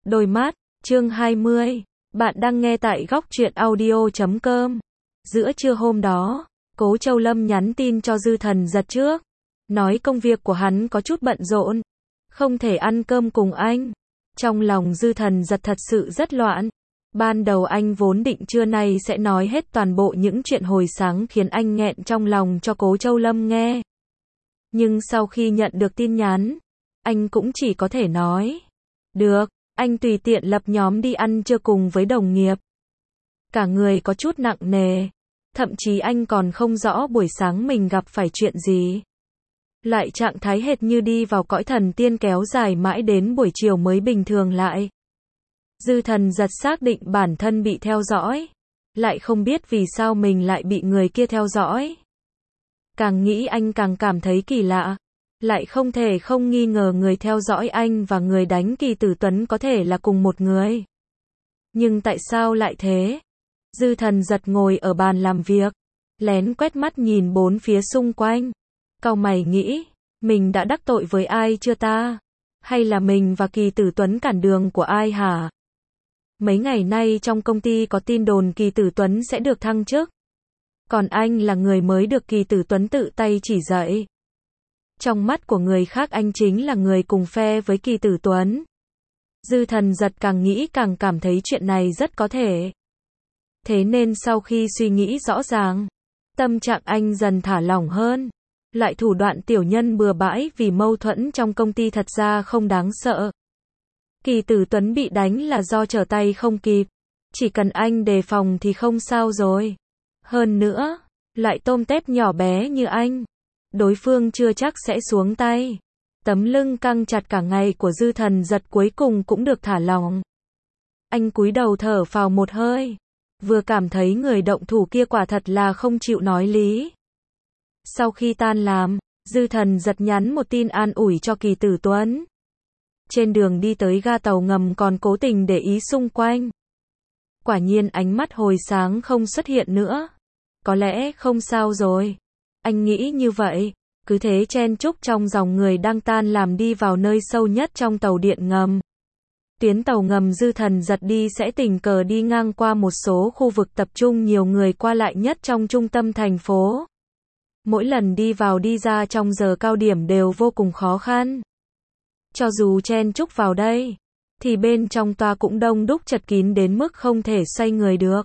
Đôi mắt, chương 20. Bạn đang nghe tại góc truyện audio.com. Giữa trưa hôm đó, Cố Châu Lâm nhắn tin cho Dư Thần Giật trước. Nói công việc của hắn có chút bận rộn. Không thể ăn cơm cùng anh. Trong lòng Dư Thần Giật thật sự rất loạn. Ban đầu anh vốn định trưa nay sẽ nói hết toàn bộ những chuyện hồi sáng khiến anh nghẹn trong lòng cho Cố Châu Lâm nghe. Nhưng sau khi nhận được tin nhắn, anh cũng chỉ có thể nói. Được, anh tùy tiện lập nhóm đi ăn trưa cùng với đồng nghiệp. Cả người có chút nặng nề. Thậm chí anh còn không rõ buổi sáng mình gặp phải chuyện gì. Lại trạng thái hệt như đi vào cõi thần tiên kéo dài mãi đến buổi chiều mới bình thường lại. Dư Thần Giật xác định bản thân bị theo dõi. Lại không biết vì sao mình lại bị người kia theo dõi. Càng nghĩ anh càng cảm thấy kỳ lạ. Lại không thể không nghi ngờ người theo dõi anh và người đánh Kỳ Tử Tuấn có thể là cùng một người. Nhưng tại sao lại thế? Dư Thần Giật ngồi ở bàn làm việc, lén quét mắt nhìn bốn phía xung quanh. Cau mày nghĩ, mình đã đắc tội với ai chưa ta? Hay là mình và Kỳ Tử Tuấn cản đường của ai hả? Mấy ngày nay trong công ty có tin đồn Kỳ Tử Tuấn sẽ được thăng chức. Còn anh là người mới được Kỳ Tử Tuấn tự tay chỉ dạy. Trong mắt của người khác anh chính là người cùng phe với Kỳ Tử Tuấn. Dư Thần Giật càng nghĩ càng cảm thấy chuyện này rất có thể. Thế nên sau khi suy nghĩ rõ ràng, tâm trạng anh dần thả lỏng hơn. Loại thủ đoạn tiểu nhân bừa bãi vì mâu thuẫn trong công ty thật ra không đáng sợ. Kỳ Tử Tuấn bị đánh là do trở tay không kịp. Chỉ cần anh đề phòng thì không sao rồi. Hơn nữa, loại tôm tép nhỏ bé như anh, đối phương chưa chắc sẽ xuống tay. Tấm lưng căng chặt cả ngày của Dư Thần Giật cuối cùng cũng được thả lỏng. Anh cúi đầu thở phào một hơi. Vừa cảm thấy người động thủ kia quả thật là không chịu nói lý. Sau khi tan làm, Dư Thần Giật nhắn một tin an ủi cho Kỳ Tử Tuấn. Trên đường đi tới ga tàu ngầm còn cố tình để ý xung quanh. Quả nhiên ánh mắt hồi sáng không xuất hiện nữa. Có lẽ không sao rồi. Anh nghĩ như vậy, cứ thế chen chúc trong dòng người đang tan làm đi vào nơi sâu nhất trong tàu điện ngầm. Tuyến tàu ngầm Dư Thần Giật đi sẽ tình cờ đi ngang qua một số khu vực tập trung nhiều người qua lại nhất trong trung tâm thành phố. Mỗi lần đi vào đi ra trong giờ cao điểm đều vô cùng khó khăn. Cho dù chen chúc vào đây, thì bên trong toa cũng đông đúc chật kín đến mức không thể xoay người được.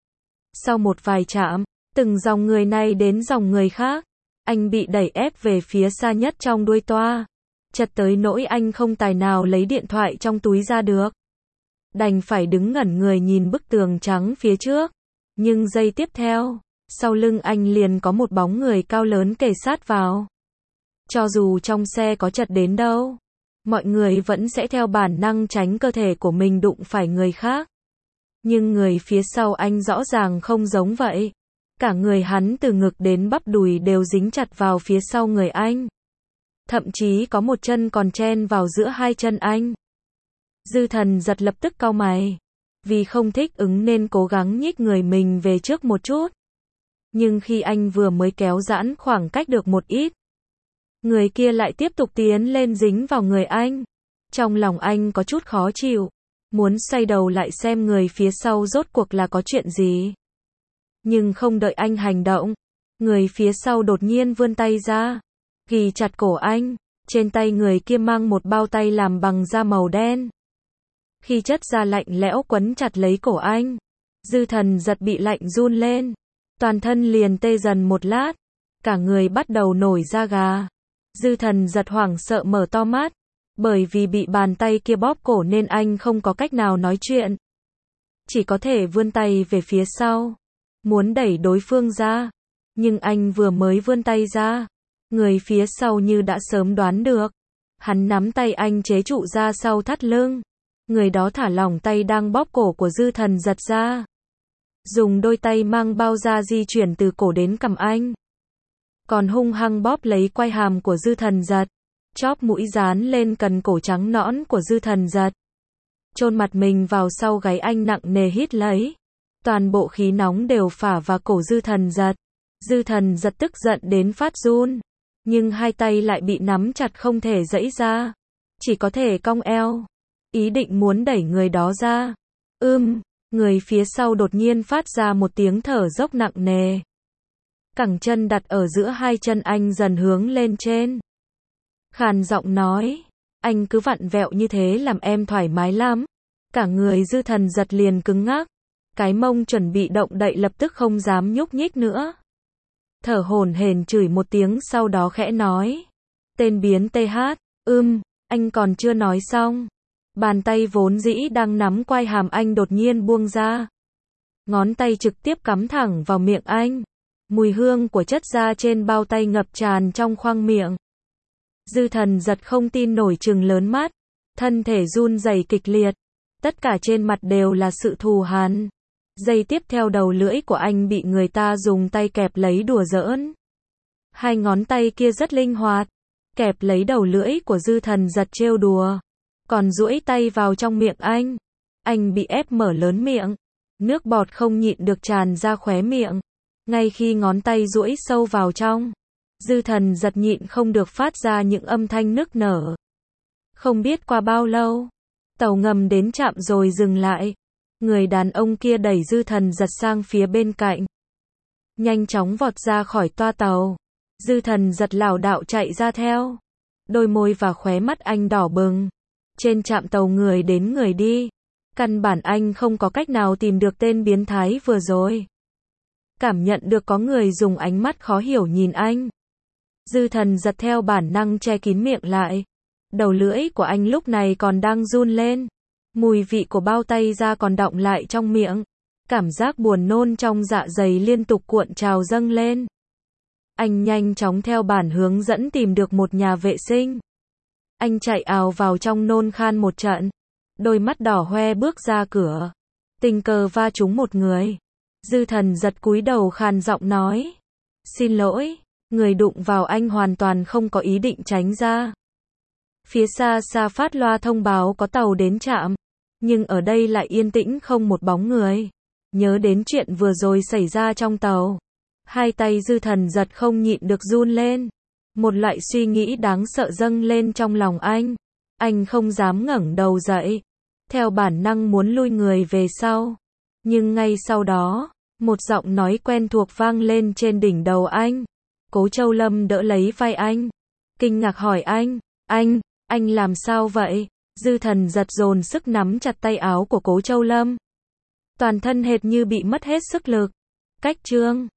Sau một vài trạm, từng dòng người này đến dòng người khác, anh bị đẩy ép về phía xa nhất trong đuôi toa. Chật tới nỗi anh không tài nào lấy điện thoại trong túi ra được. Đành phải đứng ngẩn người nhìn bức tường trắng phía trước. Nhưng giây tiếp theo, sau lưng anh liền có một bóng người cao lớn kề sát vào. Cho dù trong xe có chật đến đâu, mọi người vẫn sẽ theo bản năng tránh cơ thể của mình đụng phải người khác. Nhưng người phía sau anh rõ ràng không giống vậy. Cả người hắn từ ngực đến bắp đùi đều dính chặt vào phía sau người anh. Thậm chí có một chân còn chen vào giữa hai chân anh. Dư Thần Giật lập tức cau mày. Vì không thích ứng nên cố gắng nhích người mình về trước một chút. Nhưng khi anh vừa mới kéo giãn khoảng cách được một ít, người kia lại tiếp tục tiến lên dính vào người anh. Trong lòng anh có chút khó chịu. Muốn xoay đầu lại xem người phía sau rốt cuộc là có chuyện gì. Nhưng không đợi anh hành động, người phía sau đột nhiên vươn tay ra, ghì chặt cổ anh. Trên tay người kia mang một bao tay làm bằng da màu đen. Khi chất da lạnh lẽo quấn chặt lấy cổ anh, Dư Thần Giật bị lạnh run lên. Toàn thân liền tê dần một lát. Cả người bắt đầu nổi da gà. Dư Thần Giật hoảng sợ mở to mắt. Bởi vì bị bàn tay kia bóp cổ nên anh không có cách nào nói chuyện. Chỉ có thể vươn tay về phía sau, muốn đẩy đối phương ra. Nhưng anh vừa mới vươn tay ra, người phía sau như đã sớm đoán được. Hắn nắm tay anh chế trụ ra sau thắt lưng. Người đó thả lỏng tay đang bóp cổ của Dư Thần Giật ra. Dùng đôi tay mang bao da di chuyển từ cổ đến cằm anh. Còn hung hăng bóp lấy quai hàm của Dư Thần Giật. Chóp mũi dán lên cần cổ trắng nõn của Dư Thần Giật. Chôn mặt mình vào sau gáy anh nặng nề hít lấy. Toàn bộ khí nóng đều phả vào cổ Dư Thần Giật. Dư Thần Giật tức giận đến phát run. Nhưng hai tay lại bị nắm chặt không thể giãy ra. Chỉ có thể cong eo. ý định muốn đẩy người đó ra. Người phía sau đột nhiên phát ra một tiếng thở dốc nặng nề. Cẳng chân đặt ở giữa hai chân anh dần hướng lên trên. Khàn giọng nói, anh cứ vặn vẹo như thế làm em thoải mái lắm. Cả người Dư Thần Giật liền cứng ngắc. Cái mông chuẩn bị động đậy lập tức không dám nhúc nhích nữa. Thở hổn hển chửi một tiếng sau đó khẽ nói. Tên biến TH, anh còn chưa nói xong. Bàn tay vốn dĩ đang nắm quai hàm anh đột nhiên buông ra. Ngón tay trực tiếp cắm thẳng vào miệng anh. Mùi hương của chất da trên bao tay ngập tràn trong khoang miệng. Dư Thần Giật không tin nổi trừng lớn mắt. Thân thể run rẩy kịch liệt. Tất cả trên mặt đều là sự thù hằn. Giây tiếp theo đầu lưỡi của anh bị người ta dùng tay kẹp lấy đùa giỡn. Hai ngón tay kia rất linh hoạt. Kẹp lấy đầu lưỡi của Dư Thần Giật trêu đùa. Còn duỗi tay vào trong miệng anh. Anh bị ép mở lớn miệng. Nước bọt không nhịn được tràn ra khóe miệng. Ngay khi ngón tay duỗi sâu vào trong, Dư Thần Giật nhịn không được phát ra những âm thanh nức nở. Không biết qua bao lâu, tàu ngầm đến trạm rồi dừng lại. Người đàn ông kia đẩy Dư Thần Giật sang phía bên cạnh. Nhanh chóng vọt ra khỏi toa tàu. Dư Thần Giật lảo đảo chạy ra theo. Đôi môi và khóe mắt anh đỏ bừng. Trên trạm tàu người đến người đi. Căn bản anh không có cách nào tìm được tên biến thái vừa rồi. Cảm nhận được có người dùng ánh mắt khó hiểu nhìn anh. Dư Thần Giật theo bản năng che kín miệng lại. Đầu lưỡi của anh lúc này còn đang run lên. Mùi vị của bao tay da còn đọng lại trong miệng. Cảm giác buồn nôn trong dạ dày liên tục cuộn trào dâng lên. Anh nhanh chóng theo bản hướng dẫn tìm được một nhà vệ sinh. Anh chạy ào vào trong nôn khan một trận. Đôi mắt đỏ hoe bước ra cửa. Tình cờ va trúng một người. Dư Thần Giật cúi đầu khàn giọng nói. Xin lỗi. Người đụng vào anh hoàn toàn không có ý định tránh ra. Phía xa xa phát loa thông báo có tàu đến trạm. Nhưng ở đây lại yên tĩnh không một bóng người. Nhớ đến chuyện vừa rồi xảy ra trong tàu. Hai tay Dư Thần Giật không nhịn được run lên. Một loại suy nghĩ đáng sợ dâng lên trong lòng anh. Anh không dám ngẩng đầu dậy. Theo bản năng muốn lui người về sau. Nhưng ngay sau đó, một giọng nói quen thuộc vang lên trên đỉnh đầu anh. Cố Châu Lâm đỡ lấy vai anh. Kinh ngạc hỏi anh làm sao vậy? Dư Thần Giật dồn sức nắm chặt tay áo của Cố Châu Lâm. Toàn thân hệt như bị mất hết sức lực. Cách chương